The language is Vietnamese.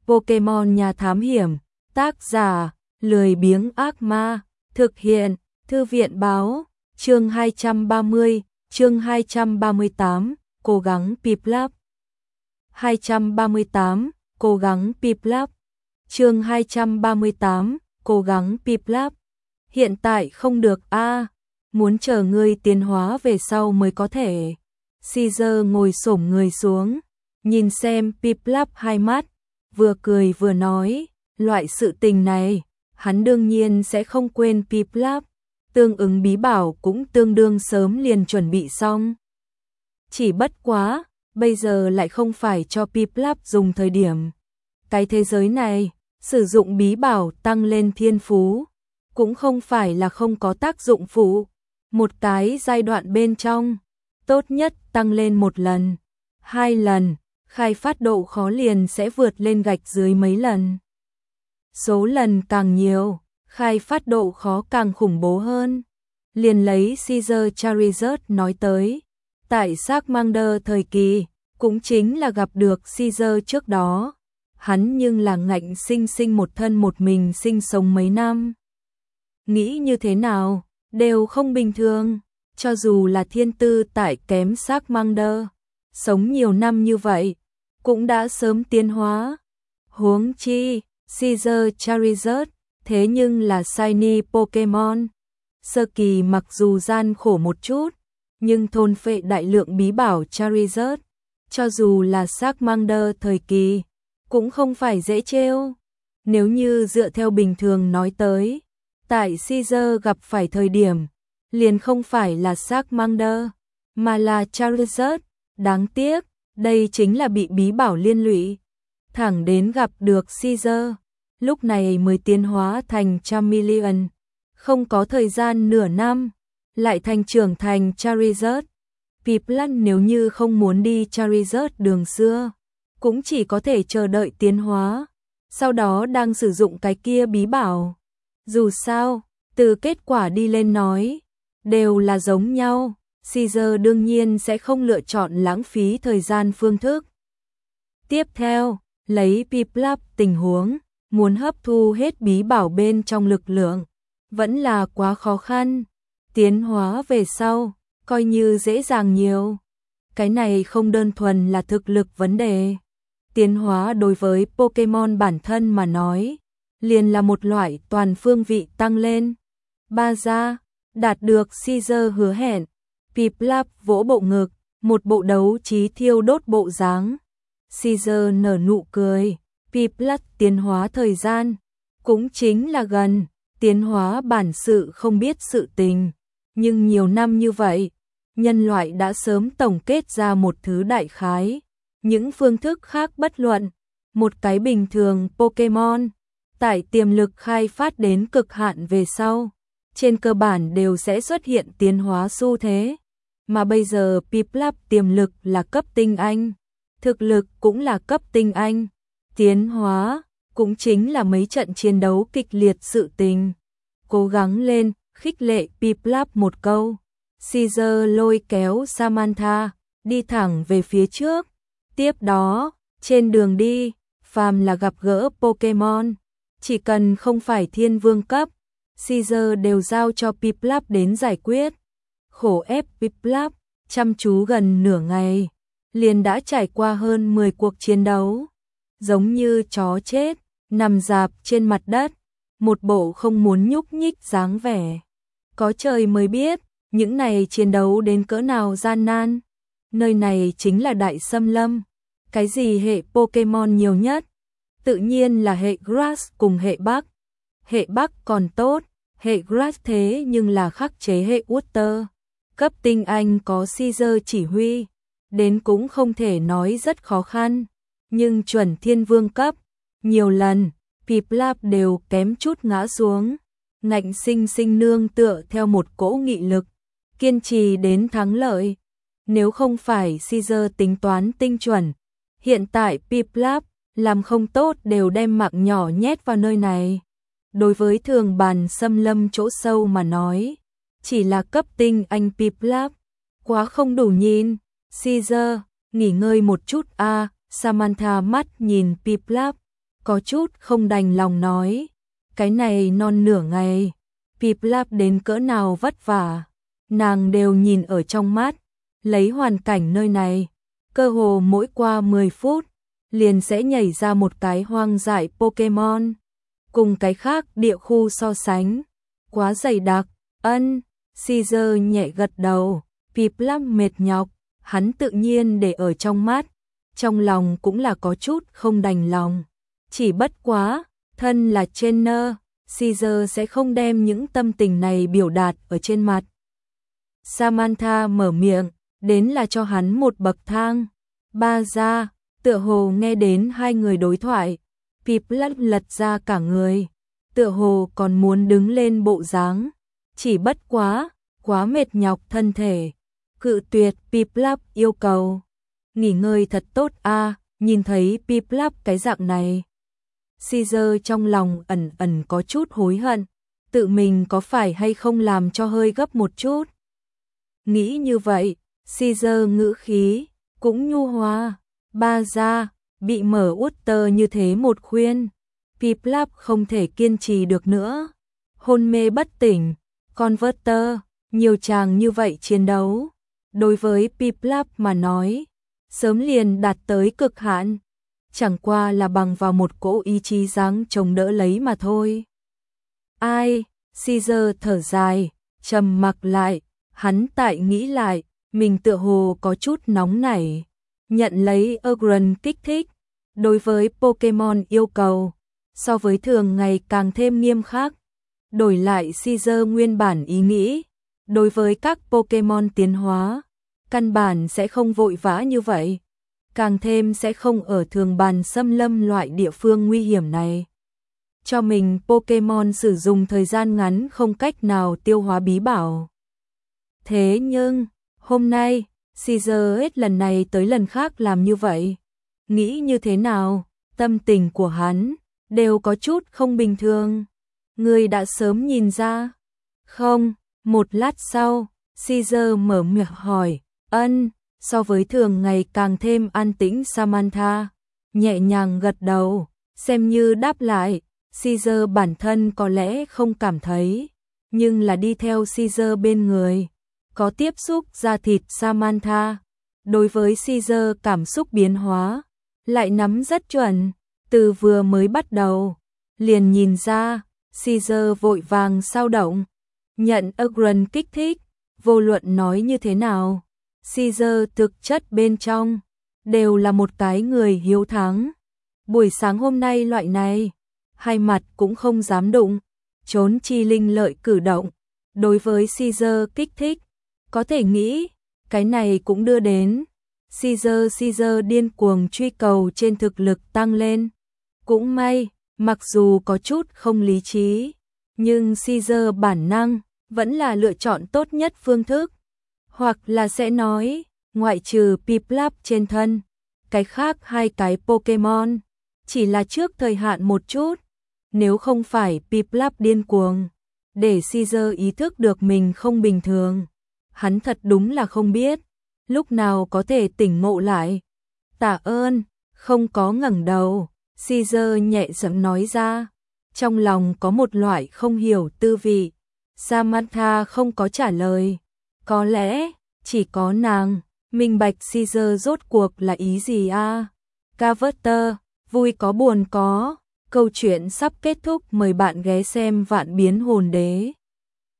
Pokemon nhà thám hiểm, tác giả, lười biếng ác ma, thực hiện, thư viện báo, chương 230, chương 238, cố gắng Piplup. 238, cố gắng Piplup. Chương 238, cố gắng Piplup. Hiện tại không được a, muốn chờ ngươi tiến hóa về sau mới có thể. Caesar ngồi xổm người xuống, nhìn xem Piplup hai mắt, vừa cười vừa nói, loại sự tình này, hắn đương nhiên sẽ không quên Piplup, tương ứng bí bảo cũng tương đương sớm liền chuẩn bị xong. Chỉ bất quá, bây giờ lại không phải cho Piplup dùng thời điểm. Cái thế giới này, sử dụng bí bảo tăng lên thiên phú, cũng không phải là không có tác dụng phụ. Một cái giai đoạn bên trong, tốt nhất tăng lên 1 lần, 2 lần, khai phát độ khó liền sẽ vượt lên gạch dưới mấy lần. Số lần càng nhiều, khai phát độ khó càng khủng bố hơn. Liền lấy Caesar Charizard nói tới, tại Charmander thời kỳ, cũng chính là gặp được Caesar trước đó, hắn nhưng là ngạnh sinh sinh một thân một mình sinh sống mấy năm. Nghĩ như thế nào, đều không bình thường, cho dù là thiên tư tại kém Charmander, sống nhiều năm như vậy, cũng đã sớm tiến hóa. Huống chi, Caesar Charizard, thế nhưng là shiny Pokemon. Sơ kỳ mặc dù gian khổ một chút, nhưng thôn phệ đại lượng bí bảo Charizard, cho dù là Charmander thời kỳ, cũng không phải dễ trêu. Nếu như dựa theo bình thường nói tới, tại Caesar gặp phải thời điểm, liền không phải là Charmander, mà là Charizard. Đáng tiếc, đây chính là bị bí bảo liên lụy. Thẳng đến gặp được Caesar, lúc này mới tiến hóa thành Charmeleon. Không có thời gian nửa năm, lại thành trưởng thành Charizard. Piplup nếu như không muốn đi Charizard đường xưa, cũng chỉ có thể chờ đợi tiến hóa, sau đó đang sử dụng cái kia bí bảo. Dù sao, từ kết quả đi lên nói, đều là giống nhau, Caesar đương nhiên sẽ không lựa chọn lãng phí thời gian phương thức. Tiếp theo, lấy Piplup tình huống, muốn hấp thu hết bí bảo bên trong lực lượng, vẫn là quá khó khăn. Tiến hóa về sau, coi như dễ dàng nhiều. Cái này không đơn thuần là thực lực vấn đề. Tiến hóa đối với Pokemon bản thân mà nói, liền là một loại toàn phương vị tăng lên. Ba ra, đạt được Caesar hứa hẹn, Piplup vỗ bộ ngực, một bộ đấu trí thiêu đốt bộ dáng. Caesar nở nụ cười, Piplup tiến hóa thời gian, cũng chính là gần, tiến hóa bản sự không biết sự tình. Nhưng nhiều năm như vậy, nhân loại đã sớm tổng kết ra một thứ đại khái. Những phương thức khác bất luận, một cái bình thường Pokemon, tại tiềm lực khai phát đến cực hạn về sau, trên cơ bản đều sẽ xuất hiện tiến hóa xu thế. Mà bây giờ Piplup tiềm lực là cấp tinh anh, thực lực cũng là cấp tinh anh, tiến hóa cũng chính là mấy trận chiến đấu kịch liệt sự tình. Cố gắng lên, khích lệ Piplup một câu. Caesar lôi kéo Samantha, đi thẳng về phía trước. Tiếp đó, trên đường đi, phàm là gặp gỡ Pokemon, chỉ cần không phải thiên vương cấp, Caesar đều giao cho Piplup đến giải quyết. Khổ ép Piplup, chăm chú gần nửa ngày, liền đã trải qua hơn 10 cuộc chiến đấu. Giống như chó chết, nằm rạp trên mặt đất, một bộ không muốn nhúc nhích dáng vẻ. Có trời mới biết, những này chiến đấu đến cỡ nào gian nan. Nơi này chính là Đại Xâm Lâm. Cái gì hệ Pokemon nhiều nhất? Tự nhiên là hệ Grass cùng hệ Bắc. Hệ Bắc còn tốt, hệ Grass thế nhưng là khắc chế hệ Water. Cấp tinh anh có Caesar chỉ huy, đến cũng không thể nói rất khó khăn. Nhưng chuẩn thiên vương cấp, nhiều lần, Piplup đều kém chút ngã xuống. Ngạnh sinh sinh nương tựa theo một cỗ nghị lực, kiên trì đến thắng lợi. Nếu không phải Caesar tính toán tinh chuẩn, hiện tại Piplup làm không tốt đều đem mạng nhỏ nhét vào nơi này. Đối với thường bàn xâm lâm chỗ sâu mà nói, chỉ là cấp tinh anh Piplup, quá không đủ nhìn. Caesar, nghỉ ngơi một chút a. Samantha mắt nhìn Piplup, có chút không đành lòng nói, cái này non nửa ngày, Piplap đến cỡ nào vất vả, nàng đều nhìn ở trong mắt, lấy hoàn cảnh nơi này, cơ hồ mỗi qua 10 phút, liền sẽ nhảy ra một cái hoang dại Pokemon, cùng cái khác địa khu so sánh, quá dày đặc. Caesar nhẹ gật đầu, Piplap mệt nhọc, hắn tự nhiên để ở trong mắt, trong lòng cũng là có chút không đành lòng. Chỉ bất quá, thân là trainer, Caesar sẽ không đem những tâm tình này biểu đạt ở trên mặt. Samantha mở miệng, đến là cho hắn một bậc thang. Ba ra, tựa hồ nghe đến hai người đối thoại, Piplap lật ra cả người, tựa hồ còn muốn đứng lên bộ dáng, chỉ bất quá, quá mệt nhọc thân thể, cự tuyệt Piplap yêu cầu. Nghỉ ngơi thật tốt a. Nhìn thấy Piplap cái dạng này, Caesar trong lòng ẩn ẩn có chút hối hận, tự mình có phải hay không làm cho hơi gấp một chút. Nghĩ như vậy, Caesar ngữ khí cũng nhu hòa. Ba ra, bị mở Utter như thế một khuyên, Piplap không thể kiên trì được nữa, hôn mê bất tỉnh. Converter, nhiều chàng như vậy chiến đấu, đối với Piplap mà nói, sớm liền đạt tới cực hạn, chẳng qua là bằng vào một cỗ ý chí dáng chống đỡ lấy mà thôi. Ai? Caesar thở dài, trầm mặc lại, hắn tại nghĩ lại, mình tựa hồ có chút nóng nảy, nhận lấy Agron kích thích, đối với Pokemon yêu cầu, so với thường ngày càng thêm nghiêm khắc. Đổi lại Caesar nguyên bản ý nghĩ, đối với các Pokemon tiến hóa, căn bản sẽ không vội vã như vậy, càng thêm sẽ không ở thường bàn xâm lâm loại địa phương nguy hiểm này. Cho mình Pokemon sử dụng thời gian ngắn không cách nào tiêu hóa bí bảo. Thế nhưng, hôm nay, Caesar hết lần này tới lần khác làm như vậy. Nghĩ như thế nào, tâm tình của hắn đều có chút không bình thường. Ngươi đã sớm nhìn ra. Không, một lát sau, Caesar mở miệng hỏi, so với thường ngày càng thêm an tĩnh Samantha, nhẹ nhàng gật đầu, xem như đáp lại, Caesar bản thân có lẽ không cảm thấy, nhưng là đi theo Caesar bên người, có tiếp xúc da thịt Samantha, đối với Caesar cảm xúc biến hóa, lại nắm rất chuẩn, từ vừa mới bắt đầu, liền nhìn ra, Caesar vội vàng sao động, nhận Agron kích thích, vô luận nói như thế nào, Caesar thực chất bên trong, đều là một cái người hiếu thắng. Buổi sáng hôm nay loại này, hai mặt cũng không dám đụng, trốn chi linh lợi cử động, đối với Caesar kích thích, có thể nghĩ, cái này cũng đưa đến Caesar điên cuồng truy cầu trên thực lực tăng lên. Cũng may, mặc dù có chút không lý trí, nhưng Caesar bản năng vẫn là lựa chọn tốt nhất phương thức. Hoặc là sẽ nói, ngoại trừ Piplap trên thân, cái khác hai cái Pokemon, chỉ là trước thời hạn một chút. Nếu không phải Piplap điên cuồng, để Caesar ý thức được mình không bình thường, hắn thật đúng là không biết, lúc nào có thể tỉnh ngộ lại. Tạ ơn, không có ngẩng đầu, Caesar nhẹ giọng nói ra, trong lòng có một loại không hiểu tư vị. Samantha không có trả lời, có lẽ chỉ có nàng minh bạch Caesar rốt cuộc là ý gì a. Carver, vui có buồn có, câu chuyện sắp kết thúc, mời bạn ghé xem Vạn Biến Hồn Đế.